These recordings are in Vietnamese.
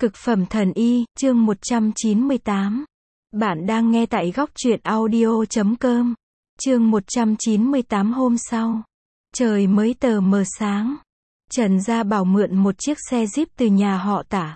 Cực phẩm thần y, chương 198. Bạn đang nghe tại góc truyện audio.com. Chương 198. Hôm sau, trời mới tờ mờ sáng. Trần Gia Bảo mượn một chiếc xe Jeep từ nhà họ Tả,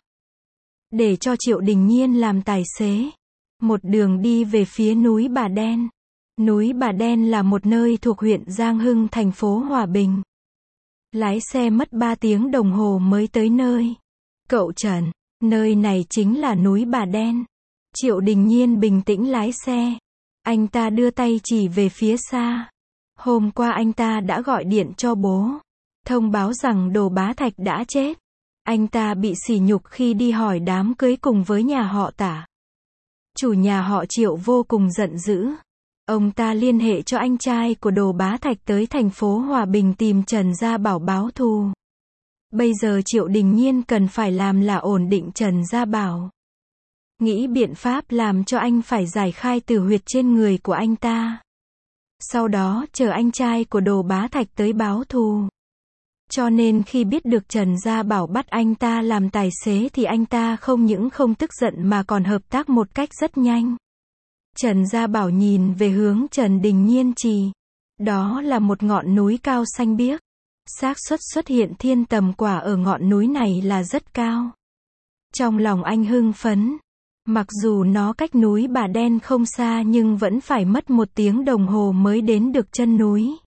để cho Triệu Đình Nhiên làm tài xế. Một đường đi về phía núi Bà Đen. Núi Bà Đen là một nơi thuộc huyện Giang Hưng, thành phố Hòa Bình. Lái xe mất 3 tiếng đồng hồ mới tới nơi. Cậu Trần, nơi này chính là núi Bà Đen. Triệu Đình Nhiên bình tĩnh lái xe. Anh ta đưa tay chỉ về phía xa. Hôm qua anh ta đã gọi điện cho bố, thông báo rằng Đồ Bá Thạch đã chết. Anh ta bị sỉ nhục khi đi hỏi đám cưới cùng với nhà họ Tả. Chủ nhà họ Triệu vô cùng giận dữ. Ông ta liên hệ cho anh trai của Đồ Bá Thạch tới thành phố Hòa Bình tìm Trần Gia Bảo báo thù. Bây giờ Triệu Đình Nhiên cần phải làm là ổn định Trần Gia Bảo. Nghĩ biện pháp làm cho anh phải giải khai tử huyệt trên người của anh ta. Sau đó chờ anh trai của Đồ Bá Thạch tới báo thù. Cho nên khi biết được Trần Gia Bảo bắt anh ta làm tài xế thì anh ta không những không tức giận mà còn hợp tác một cách rất nhanh. Trần Gia Bảo nhìn về hướng Trần Đình Nhiên chỉ. Đó là một ngọn núi cao xanh biếc. Xác suất xuất hiện thiên tầm quả ở ngọn núi này là rất cao. Trong lòng anh hưng phấn. Mặc dù nó cách núi Bà Đen không xa nhưng vẫn phải mất 1 tiếng đồng hồ mới đến được chân núi.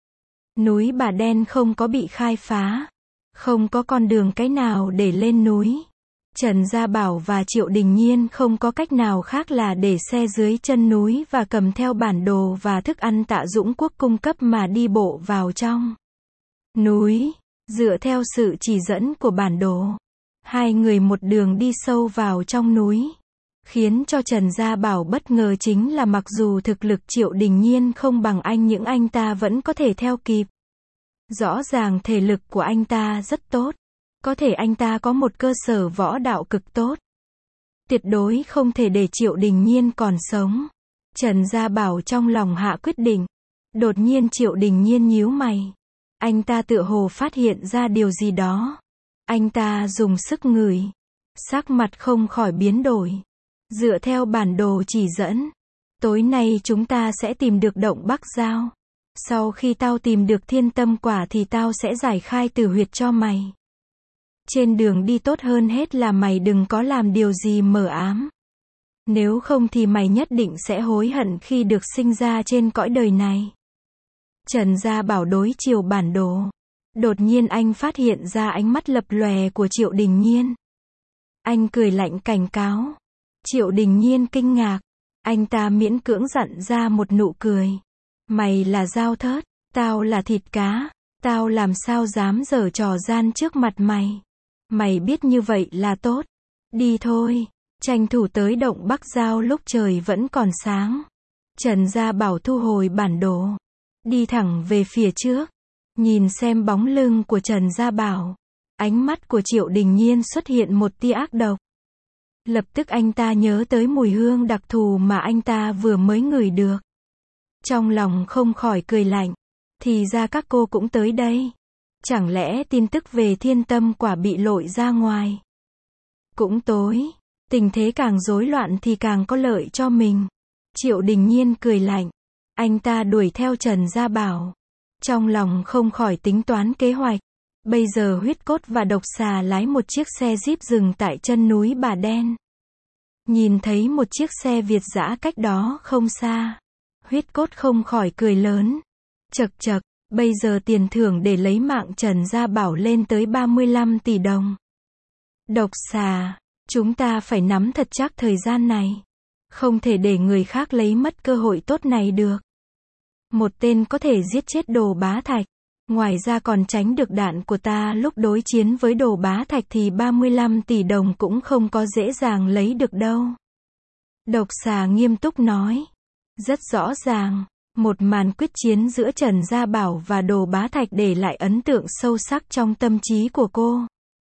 Núi Bà Đen không có bị khai phá. Không có con đường cái nào để lên núi. Trần Gia Bảo và Triệu Đình Nhiên không có cách nào khác là để xe dưới chân núi và cầm theo bản đồ và thức ăn Tạ Dũng Quốc cung cấp mà đi bộ vào trong núi. Dựa theo sự chỉ dẫn của bản đồ, hai người một đường đi sâu vào trong núi. Khiến cho Trần Gia Bảo bất ngờ chính là mặc dù thực lực Triệu Đình Nhiên không bằng anh nhưng anh ta vẫn có thể theo kịp. Rõ ràng thể lực của anh ta rất tốt. Có thể anh ta có một cơ sở võ đạo cực tốt. Tuyệt đối không thể để Triệu Đình Nhiên còn sống. Trần Gia Bảo trong lòng hạ quyết định. Đột nhiên Triệu Đình Nhiên nhíu mày. Anh ta tựa hồ phát hiện ra điều gì đó. Anh ta dùng sức ngửi. Sắc mặt không khỏi biến đổi. Dựa theo bản đồ chỉ dẫn, tối nay chúng ta sẽ tìm được động Bắc Giao. Sau khi tao tìm được thiên tâm quả thì tao sẽ giải khai tử huyệt cho mày. Trên đường đi tốt hơn hết là mày đừng có làm điều gì mờ ám. Nếu không thì mày nhất định sẽ hối hận khi được sinh ra trên cõi đời này. Trần Gia Bảo đối chiều bản đồ. Đột nhiên anh phát hiện ra ánh mắt lập lòe của Triệu Đình Nhiên. Anh cười lạnh cảnh cáo. Triệu Đình Nhiên kinh ngạc. Anh ta miễn cưỡng dặn ra một nụ cười. Mày là dao thớt, tao là thịt cá. Tao làm sao dám giở trò gian trước mặt mày. Mày biết như vậy là tốt. Đi thôi. Tranh thủ tới động Bắc Giao lúc trời vẫn còn sáng. Trần Gia Bảo thu hồi bản đồ. Đi thẳng về phía trước. Nhìn xem bóng lưng của Trần Gia Bảo. Ánh mắt của Triệu Đình Nhiên xuất hiện một tia ác độc. Lập tức anh ta nhớ tới mùi hương đặc thù mà anh ta vừa mới ngửi được. Trong lòng không khỏi cười lạnh. Thì ra các cô cũng tới đây. Chẳng lẽ tin tức về thiên tâm quả bị lội ra ngoài? Cũng tối. Tình thế càng rối loạn thì càng có lợi cho mình. Triệu Đình Nhiên cười lạnh. Anh ta đuổi theo Trần Gia Bảo. Trong lòng không khỏi tính toán kế hoạch. Bây giờ Huyết Cốt và Độc Xà lái một chiếc xe Jeep dừng tại chân núi Bà Đen. Nhìn thấy một chiếc xe Việt dã cách đó không xa. Huyết Cốt không khỏi cười lớn. Chậc chậc, bây giờ tiền thưởng để lấy mạng Trần Gia Bảo lên tới 35 tỷ đồng. Độc Xà, chúng ta phải nắm thật chắc thời gian này. Không thể để người khác lấy mất cơ hội tốt này được. Một tên có thể giết chết Đồ Bá Thạch. Ngoài ra còn tránh được đạn của ta lúc đối chiến với Đồ Bá Thạch thì 35 tỷ đồng cũng không có dễ dàng lấy được đâu. Độc Xà nghiêm túc nói. Rất rõ ràng, một màn quyết chiến giữa Trần Gia Bảo và Đồ Bá Thạch để lại ấn tượng sâu sắc trong tâm trí của cô.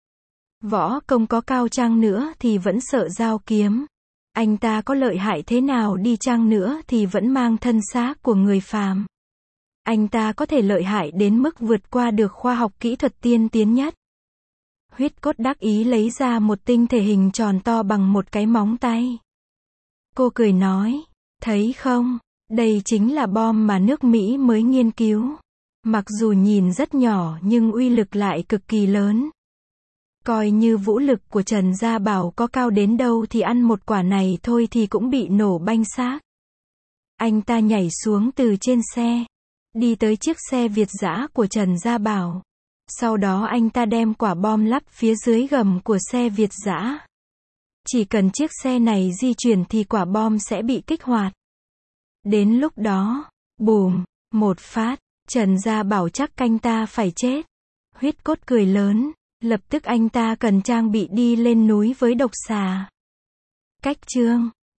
Võ công có cao chăng nữa thì vẫn sợ dao kiếm. Anh ta có lợi hại thế nào đi chăng nữa thì vẫn mang thân xác của người phàm. Anh ta có thể lợi hại đến mức vượt qua được khoa học kỹ thuật tiên tiến nhất. Huyết cốt đắc ý lấy ra một tinh thể hình tròn to bằng một cái móng tay. Cô cười nói, thấy không, đây chính là bom mà nước Mỹ mới nghiên cứu. Mặc dù nhìn rất nhỏ nhưng uy lực lại cực kỳ lớn. Coi như vũ lực của Trần Gia Bảo có cao đến đâu thì ăn một quả này thôi thì cũng bị nổ banh xác. Anh ta nhảy xuống từ trên xe, đi tới chiếc xe Việt dã của Trần Gia Bảo. Sau đó anh ta đem quả bom lắp phía dưới gầm của xe Việt dã. Chỉ cần chiếc xe này di chuyển thì quả bom sẽ bị kích hoạt. Đến lúc đó, bùm, một phát, Trần Gia Bảo chắc anh ta phải chết. Huyết cốt cười lớn, lập tức anh ta cần trang bị đi lên núi với độc xà. Cách chương